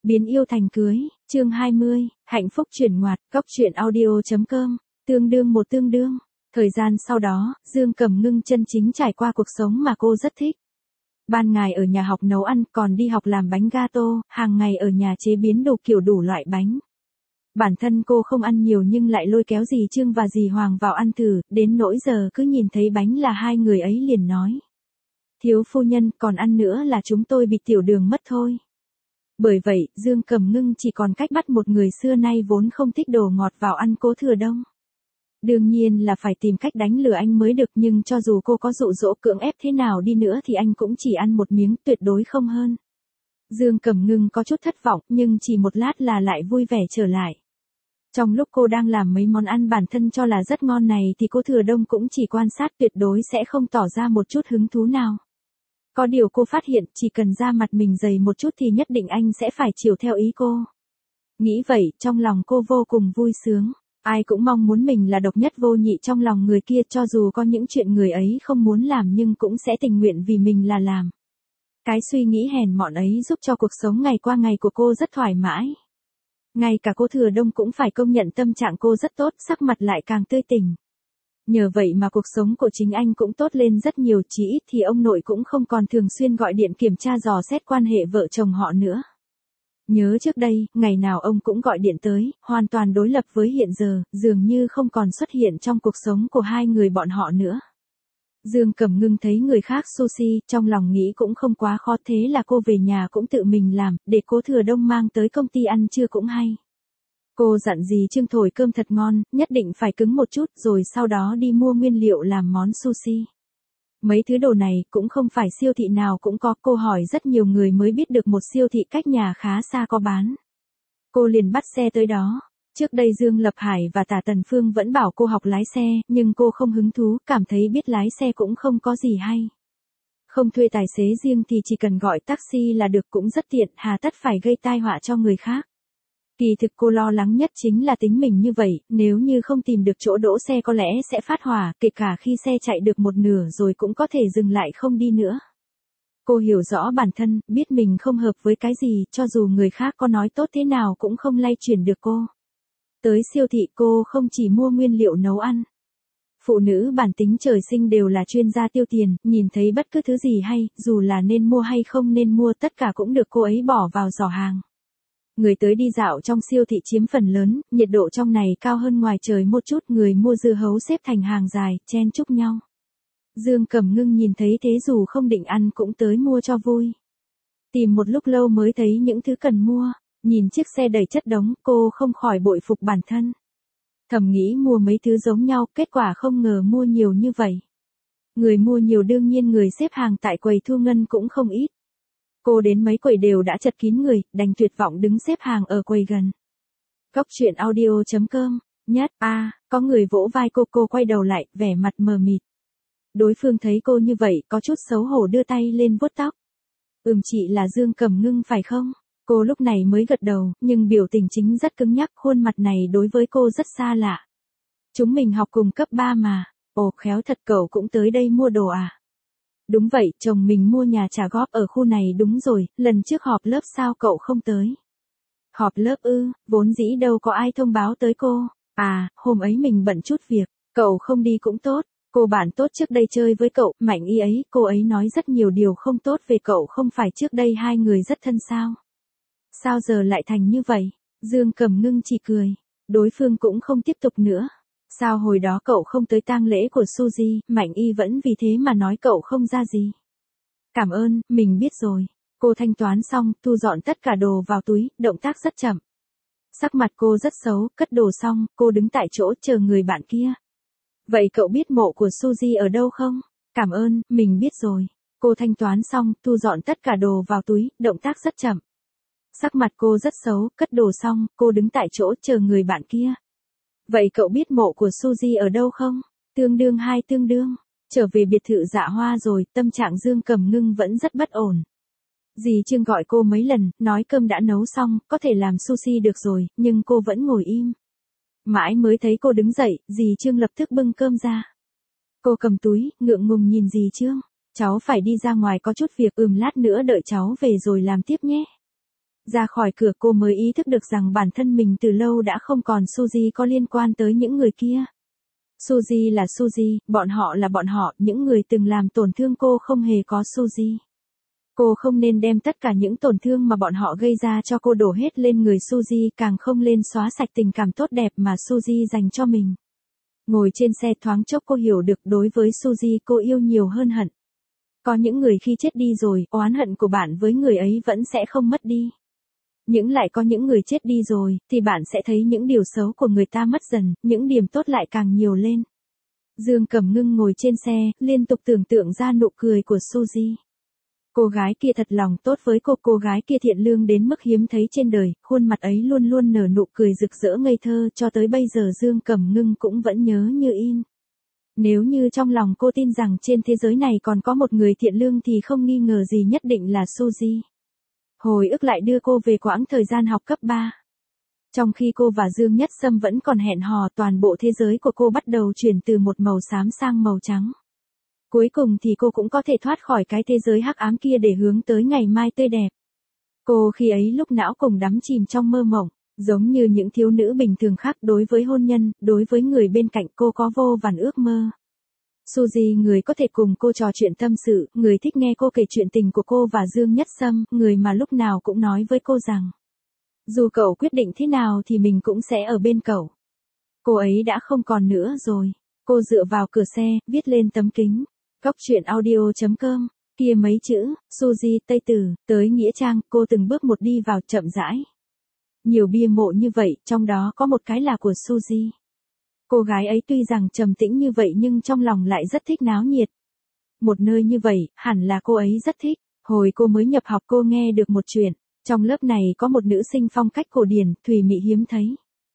Biến yêu thành cưới, chương 20, hạnh phúc chuyển ngoặt, góc truyện audio.com, tương đương. Thời gian sau đó, Dương Cẩm Ngưng chân chính trải qua cuộc sống mà cô rất thích. Ban ngày ở nhà học nấu ăn, còn đi học làm bánh gato, hàng ngày ở nhà chế biến đủ loại bánh. Bản thân cô không ăn nhiều nhưng lại lôi kéo dì Trương và dì Hoàng vào ăn thử, đến nỗi giờ cứ nhìn thấy bánh là hai người ấy liền nói. Thiếu phu nhân, còn ăn nữa là chúng tôi bị tiểu đường mất thôi. Bởi vậy, Dương Cẩm Ngưng chỉ còn cách bắt một người xưa nay vốn không thích đồ ngọt vào ăn Cố Thừa Đông. Đương nhiên là phải tìm cách đánh lừa anh mới được, nhưng cho dù cô có dụ dỗ cưỡng ép thế nào đi nữa thì anh cũng chỉ ăn một miếng, tuyệt đối không hơn. Dương Cẩm Ngưng có chút thất vọng, nhưng chỉ một lát là lại vui vẻ trở lại. Trong lúc cô đang làm mấy món ăn bản thân cho là rất ngon này thì Cố Thừa Đông cũng chỉ quan sát, tuyệt đối sẽ không tỏ ra một chút hứng thú nào. Có điều cô phát hiện, chỉ cần da mặt mình dày một chút thì nhất định anh sẽ phải chiều theo ý cô. Nghĩ vậy, trong lòng cô vô cùng vui sướng. Ai cũng mong muốn mình là độc nhất vô nhị trong lòng người kia, cho dù có những chuyện người ấy không muốn làm nhưng cũng sẽ tình nguyện vì mình là làm. Cái suy nghĩ hèn mọn ấy giúp cho cuộc sống ngày qua ngày của cô rất thoải mái. Ngay cả Cố Thừa Đông cũng phải công nhận tâm trạng cô rất tốt, sắc mặt lại càng tươi tỉnh. Nhờ vậy mà cuộc sống của chính anh cũng tốt lên rất nhiều, chỉ ít thì ông nội cũng không còn thường xuyên gọi điện kiểm tra dò xét quan hệ vợ chồng họ nữa. Nhớ trước đây, ngày nào ông cũng gọi điện tới, hoàn toàn đối lập với hiện giờ, dường như không còn xuất hiện trong cuộc sống của hai người bọn họ nữa. Dương Cẩm Ngưng thấy người khác sushi, trong lòng nghĩ cũng không quá khó, thế là cô về nhà cũng tự mình làm, để Cố Thừa Đông mang tới công ty ăn trưa cũng hay. Cô dặn dì Trương thổi cơm thật ngon, nhất định phải cứng một chút, rồi sau đó đi mua nguyên liệu làm món sushi. Mấy thứ đồ này cũng không phải siêu thị nào cũng có, cô hỏi rất nhiều người mới biết được một siêu thị cách nhà khá xa có bán. Cô liền bắt xe tới đó. Trước đây Dương Lập Hải và Tả Tần Phương vẫn bảo cô học lái xe, nhưng cô không hứng thú, cảm thấy biết lái xe cũng không có gì hay. Không thuê tài xế riêng thì chỉ cần gọi taxi là được, cũng rất tiện, hà tất phải gây tai họa cho người khác. Kỳ thực cô lo lắng nhất chính là tính mình như vậy, nếu như không tìm được chỗ đỗ xe có lẽ sẽ phát hỏa, kể cả khi xe chạy được một nửa rồi cũng có thể dừng lại không đi nữa. Cô hiểu rõ bản thân, biết mình không hợp với cái gì, cho dù người khác có nói tốt thế nào cũng không lay chuyển được cô. Tới siêu thị cô không chỉ mua nguyên liệu nấu ăn. Phụ nữ bản tính trời sinh đều là chuyên gia tiêu tiền, nhìn thấy bất cứ thứ gì hay, dù là nên mua hay không nên mua, tất cả cũng được cô ấy bỏ vào giỏ hàng. Người tới đi dạo trong siêu thị chiếm phần lớn, nhiệt độ trong này cao hơn ngoài trời một chút, người mua dưa hấu xếp thành hàng dài, chen chúc nhau. Dương Cẩm Ngưng nhìn thấy thế dù không định ăn cũng tới mua cho vui. Tìm một lúc lâu mới thấy những thứ cần mua, nhìn chiếc xe đầy chất đống, cô không khỏi bội phục bản thân. Thầm nghĩ mua mấy thứ giống nhau, kết quả không ngờ mua nhiều như vậy. Người mua nhiều đương nhiên người xếp hàng tại quầy thu ngân cũng không ít. Cô đến mấy quầy đều đã chật kín người, đành tuyệt vọng đứng xếp hàng ở quầy gần. Góc truyện audio.com, nhất, có người vỗ vai cô quay đầu lại, vẻ mặt mờ mịt. Đối phương thấy cô như vậy, có chút xấu hổ đưa tay lên vuốt tóc. Chị là Dương Cẩm Ngưng phải không? Cô lúc này mới gật đầu, nhưng biểu tình chính rất cứng nhắc, khuôn mặt này đối với cô rất xa lạ. Chúng mình học cùng cấp 3 mà. Ồ, khéo thật, cậu cũng tới đây mua đồ à? Đúng vậy, chồng mình mua nhà trả góp ở khu này. Đúng rồi, lần trước họp lớp sao cậu không tới? Họp lớp ư, vốn dĩ đâu có ai thông báo tới cô. Hôm ấy mình bận chút việc, cậu không đi cũng tốt. Cô bạn tốt trước đây chơi với cậu, Mạnh Y ấy, cô ấy nói rất nhiều điều không tốt về cậu, không phải trước đây hai người rất thân sao? Sao giờ lại thành như vậy? Dương Cẩm Ngưng chỉ cười. Đối phương cũng không tiếp tục nữa. Sao hồi đó cậu không tới tang lễ của Suzy, Mạnh Y vẫn vì thế mà nói cậu không ra gì. Cảm ơn, mình biết rồi. Cô thanh toán xong, thu dọn tất cả đồ vào túi, động tác rất chậm. Sắc mặt cô rất xấu, cất đồ xong, cô đứng tại chỗ chờ người bạn kia. Vậy cậu biết mộ của Suzy ở đâu không? Cảm ơn, mình biết rồi. Cô thanh toán xong, thu dọn tất cả đồ vào túi, động tác rất chậm. Sắc mặt cô rất xấu, cất đồ xong, cô đứng tại chỗ chờ người bạn kia. Vậy cậu biết mộ của Suzy ở đâu không? Tương đương. Trở về biệt thự Dạ Hoa rồi, tâm trạng Dương Cẩm Ngưng vẫn rất bất ổn. Dì Trương gọi cô mấy lần, nói cơm đã nấu xong, có thể làm sushi được rồi, nhưng cô vẫn ngồi im. Mãi mới thấy cô đứng dậy, dì Trương lập tức bưng cơm ra. Cô cầm túi, ngượng ngùng nhìn dì Trương. Cháu phải đi ra ngoài có chút việc, lát nữa đợi cháu về rồi làm tiếp nhé. Ra khỏi cửa cô mới ý thức được rằng bản thân mình từ lâu đã không còn Suzy có liên quan tới những người kia. Suzy là Suzy, bọn họ là bọn họ, những người từng làm tổn thương cô không hề có Suzy. Cô không nên đem tất cả những tổn thương mà bọn họ gây ra cho cô đổ hết lên người Suzy, càng không lên xóa sạch tình cảm tốt đẹp mà Suzy dành cho mình. Ngồi trên xe thoáng chốc cô hiểu được đối với Suzy cô yêu nhiều hơn hận. Có những người khi chết đi rồi, oán hận của bạn với người ấy vẫn sẽ không mất đi. Nhưng lại có những người chết đi rồi, thì bạn sẽ thấy những điều xấu của người ta mất dần, những điểm tốt lại càng nhiều lên. Dương Cẩm Ngưng ngồi trên xe, liên tục tưởng tượng ra nụ cười của Suzy. Cô gái kia thật lòng tốt với cô gái kia thiện lương đến mức hiếm thấy trên đời, khuôn mặt ấy luôn luôn nở nụ cười rực rỡ ngây thơ, cho tới bây giờ Dương Cẩm Ngưng cũng vẫn nhớ như in. Nếu như trong lòng cô tin rằng trên thế giới này còn có một người thiện lương thì không nghi ngờ gì nhất định là Suzy. Hồi ức lại đưa cô về quãng thời gian học cấp 3. Trong khi cô và Dương Nhất Sâm vẫn còn hẹn hò, toàn bộ thế giới của cô bắt đầu chuyển từ một màu xám sang màu trắng. Cuối cùng thì cô cũng có thể thoát khỏi cái thế giới hắc ám kia để hướng tới ngày mai tươi đẹp. Cô khi ấy lúc não cùng đắm chìm trong mơ mộng, giống như những thiếu nữ bình thường khác, đối với hôn nhân, đối với người bên cạnh cô có vô vàn ước mơ. Suzy, người có thể cùng cô trò chuyện tâm sự, người thích nghe cô kể chuyện tình của cô và Dương Nhất Sâm, người mà lúc nào cũng nói với cô rằng dù cậu quyết định thế nào thì mình cũng sẽ ở bên cậu. Cô ấy đã không còn nữa rồi. Cô dựa vào cửa xe, viết lên tấm kính. Cóc truyện audio.com, kia mấy chữ, Suzy Tây Tử, tới Nghĩa Trang, cô từng bước một đi vào chậm rãi. Nhiều bia mộ như vậy, trong đó có một cái là của Suzy. Cô gái ấy tuy rằng trầm tĩnh như vậy nhưng trong lòng lại rất thích náo nhiệt. Một nơi như vậy, hẳn là cô ấy rất thích. Hồi cô mới nhập học cô nghe được một chuyện, trong lớp này có một nữ sinh phong cách cổ điển, thùy mị hiếm thấy.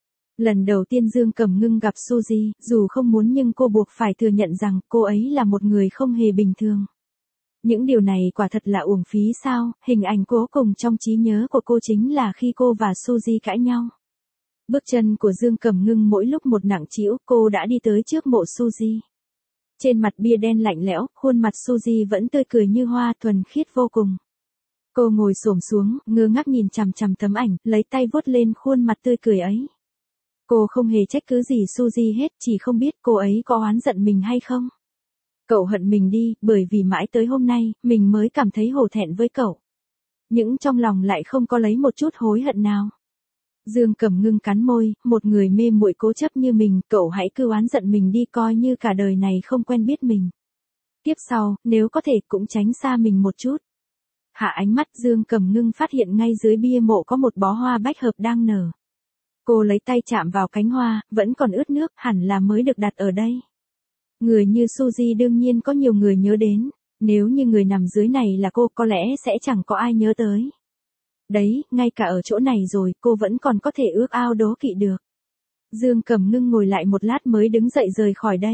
Lần đầu tiên Dương Cẩm Ngưng gặp Suzy, dù không muốn nhưng cô buộc phải thừa nhận rằng cô ấy là một người không hề bình thường. Những điều này quả thật là uổng phí sao, hình ảnh cuối cùng trong trí nhớ của cô chính là khi cô và Suzy cãi nhau. Bước chân của Dương Cẩm Ngưng mỗi lúc một nặng trĩu, cô đã đi tới trước mộ Suzy. Trên mặt bia đen lạnh lẽo, khuôn mặt Suzy vẫn tươi cười như hoa, thuần khiết vô cùng. Cô ngồi xổm xuống, ngơ ngác nhìn chằm chằm tấm ảnh, lấy tay vuốt lên khuôn mặt tươi cười ấy. Cô không hề trách cứ gì Suzy hết, chỉ không biết cô ấy có oán giận mình hay không. Cậu hận mình đi, bởi vì mãi tới hôm nay, mình mới cảm thấy hổ thẹn với cậu. Nhưng trong lòng lại không có lấy một chút hối hận nào. Dương Cẩm Ngưng cắn môi, một người mê muội cố chấp như mình, cậu hãy cứ oán giận mình đi, coi như cả đời này không quen biết mình. Tiếp sau, nếu có thể cũng tránh xa mình một chút. Hạ ánh mắt, Dương Cẩm Ngưng phát hiện ngay dưới bia mộ có một bó hoa bách hợp đang nở. Cô lấy tay chạm vào cánh hoa, vẫn còn ướt nước, hẳn là mới được đặt ở đây. Người như Suzy đương nhiên có nhiều người nhớ đến, nếu như người nằm dưới này là cô có lẽ sẽ chẳng có ai nhớ tới. Đấy, ngay cả ở chỗ này rồi, cô vẫn còn có thể ước ao đố kỵ được. Dương Cẩm Ngưng ngồi lại một lát mới đứng dậy rời khỏi đây.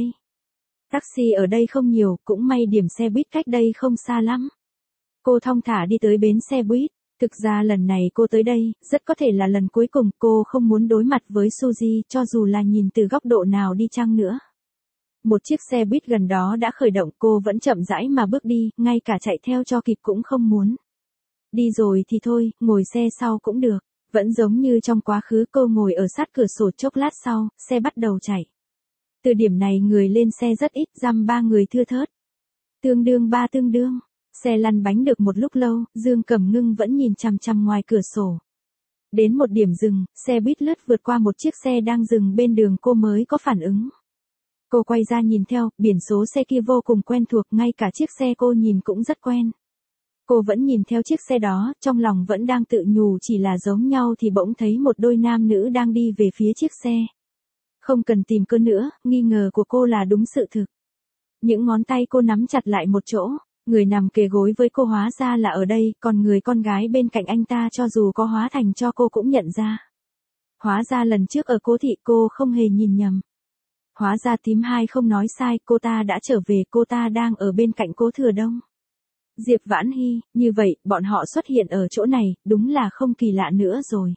Taxi ở đây không nhiều, cũng may điểm xe buýt cách đây không xa lắm. Cô thong thả đi tới bến xe buýt. Thực ra lần này cô tới đây, rất có thể là lần cuối cùng, cô không muốn đối mặt với Suzy, cho dù là nhìn từ góc độ nào đi chăng nữa. Một chiếc xe buýt gần đó đã khởi động, cô vẫn chậm rãi mà bước đi, ngay cả chạy theo cho kịp cũng không muốn. Đi rồi thì thôi, ngồi xe sau cũng được. Vẫn giống như trong quá khứ, cô ngồi ở sát cửa sổ, chốc lát sau, xe bắt đầu chạy. Từ điểm này người lên xe rất ít, dăm 3 người thưa thớt. Tương đương. Xe lăn bánh được một lúc lâu, Dương Cẩm Ngưng vẫn nhìn chằm chằm ngoài cửa sổ. Đến một điểm dừng, xe buýt lướt vượt qua một chiếc xe đang dừng bên đường, cô mới có phản ứng. Cô quay ra nhìn theo, biển số xe kia vô cùng quen thuộc, ngay cả chiếc xe cô nhìn cũng rất quen. Cô vẫn nhìn theo chiếc xe đó, trong lòng vẫn đang tự nhủ chỉ là giống nhau thì bỗng thấy một đôi nam nữ đang đi về phía chiếc xe. Không cần tìm cơ nữa, nghi ngờ của cô là đúng sự thực. Những ngón tay cô nắm chặt lại một chỗ. Người nằm kề gối với cô hóa ra là ở đây, còn người con gái bên cạnh anh ta cho dù có hóa thành cho cô cũng nhận ra. Hóa ra lần trước ở Cố Thị cô không hề nhìn nhầm. Hóa ra Tím Hai không nói sai, cô ta đã trở về, cô ta đang ở bên cạnh Cố Thừa Đông. Diệp Vãn Hy, như vậy, bọn họ xuất hiện ở chỗ này, đúng là không kỳ lạ nữa rồi.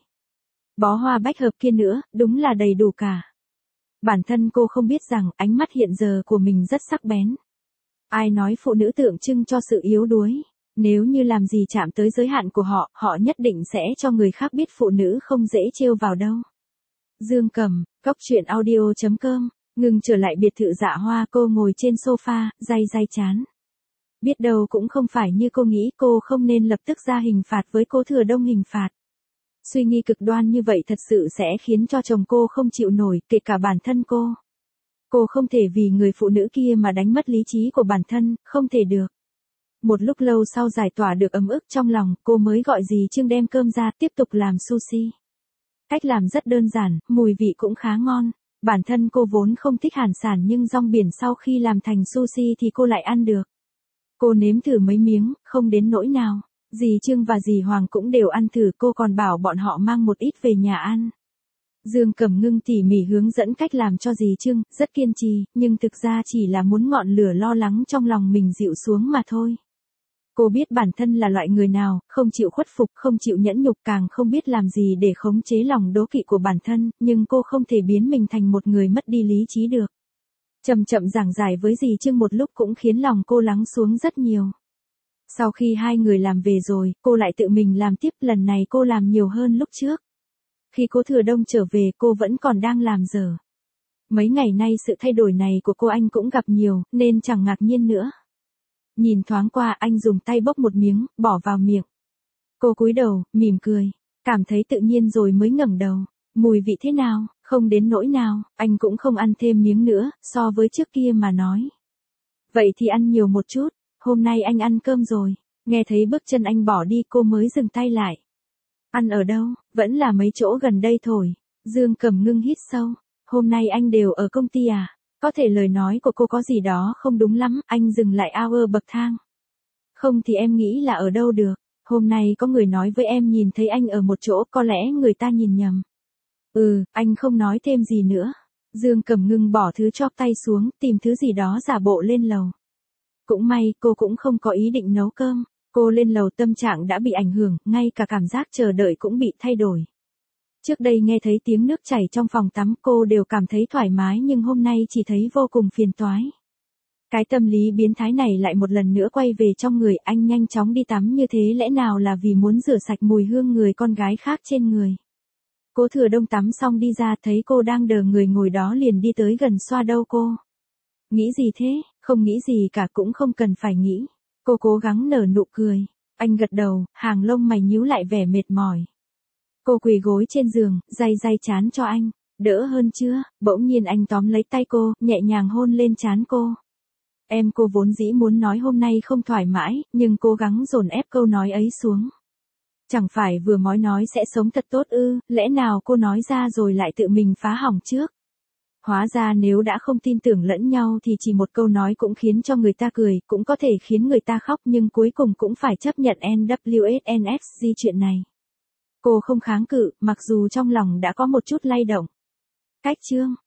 Bó hoa bách hợp kia nữa, đúng là đầy đủ cả. Bản thân cô không biết rằng, ánh mắt hiện giờ của mình rất sắc bén. Ai nói phụ nữ tượng trưng cho sự yếu đuối, Nếu như làm gì chạm tới giới hạn của họ, họ nhất định sẽ cho người khác biết phụ nữ không dễ trêu vào đâu. Dương Cầm, Cóc Truyện Audio.com, ngừng trở lại biệt thự Dạ Hoa, cô ngồi trên sofa, day chán. Biết đâu cũng không phải như cô nghĩ, cô không nên lập tức ra hình phạt với Cố Thừa Đông hình phạt. Suy nghĩ cực đoan như vậy thật sự sẽ khiến cho chồng cô không chịu nổi, kể cả bản thân cô. Cô không thể vì người phụ nữ kia mà đánh mất lý trí của bản thân, không thể được. Một lúc lâu sau giải tỏa được ấm ức trong lòng, cô mới gọi dì Trương đem cơm ra, tiếp tục làm sushi. Cách làm rất đơn giản, mùi vị cũng khá ngon. Bản thân cô vốn không thích hải sản nhưng rong biển sau khi làm thành sushi thì cô lại ăn được. Cô nếm thử mấy miếng, không đến nỗi nào. Dì Trương và dì Hoàng cũng đều ăn thử, cô còn bảo bọn họ mang một ít về nhà ăn. Dương Cẩm Ngưng tỉ mỉ hướng dẫn cách làm cho dì Trương, rất kiên trì, nhưng thực ra chỉ là muốn ngọn lửa lo lắng trong lòng mình dịu xuống mà thôi. Cô biết bản thân là loại người nào, không chịu khuất phục, không chịu nhẫn nhục, càng không biết làm gì để khống chế lòng đố kỵ của bản thân, nhưng cô không thể biến mình thành một người mất đi lý trí được. Chậm chậm giảng giải với dì Trương một lúc cũng khiến lòng cô lắng xuống rất nhiều. Sau khi hai người làm về rồi, cô lại tự mình làm tiếp, lần này cô làm nhiều hơn lúc trước. Khi Cố Thừa Đông trở về cô vẫn còn đang làm dở. Mấy ngày nay sự thay đổi này của cô anh cũng gặp nhiều, nên chẳng ngạc nhiên nữa. Nhìn thoáng qua anh dùng tay bốc một miếng, bỏ vào miệng. Cô cúi đầu, mỉm cười. Cảm thấy tự nhiên rồi mới ngẩng đầu. Mùi vị thế nào, không đến nỗi nào, anh cũng không ăn thêm miếng nữa, so với trước kia mà nói. Vậy thì ăn nhiều một chút, hôm nay anh ăn cơm rồi. Nghe thấy bước chân anh bỏ đi cô mới dừng tay lại. Ăn ở đâu, vẫn là mấy chỗ gần đây thôi. Dương Cẩm Ngưng hít sâu. Hôm nay anh đều ở công ty à? Có thể lời nói của cô có gì đó không đúng lắm, anh dừng lại ao bậc thang. Không thì em nghĩ là ở đâu được. Hôm nay có người nói với em nhìn thấy anh ở một chỗ, có lẽ người ta nhìn nhầm. Anh không nói thêm gì nữa. Dương Cẩm Ngưng bỏ thứ chóp tay xuống, tìm thứ gì đó giả bộ lên lầu. Cũng may, cô cũng không có ý định nấu cơm. Cô lên lầu tâm trạng đã bị ảnh hưởng, ngay cả cảm giác chờ đợi cũng bị thay đổi. Trước đây nghe thấy tiếng nước chảy trong phòng tắm cô đều cảm thấy thoải mái nhưng hôm nay chỉ thấy vô cùng phiền toái. Cái tâm lý biến thái này lại một lần nữa quay về trong người, anh nhanh chóng đi tắm như thế lẽ nào là vì muốn rửa sạch mùi hương người con gái khác trên người. Cố Thừa Đông tắm xong đi ra thấy cô đang đờ người ngồi đó liền đi tới gần xoa đầu cô. Nghĩ gì thế, không nghĩ gì cả cũng không cần phải nghĩ. Cô cố gắng nở nụ cười. Anh gật đầu, hàng lông mày nhíu lại vẻ mệt mỏi. Cô quỳ gối trên giường, day chán cho anh. Đỡ hơn chưa? Bỗng nhiên anh tóm lấy tay cô, nhẹ nhàng hôn lên trán cô. Cô vốn dĩ muốn nói hôm nay không thoải mái, nhưng cố gắng dồn ép câu nói ấy xuống. Chẳng phải vừa mới nói sẽ sống thật tốt ư, lẽ nào cô nói ra rồi lại tự mình phá hỏng trước. Hóa ra nếu đã không tin tưởng lẫn nhau thì chỉ một câu nói cũng khiến cho người ta cười, cũng có thể khiến người ta khóc nhưng cuối cùng cũng phải chấp nhận NWSNXG chuyện này. Cô không kháng cự, mặc dù trong lòng đã có một chút lay động. Cách chương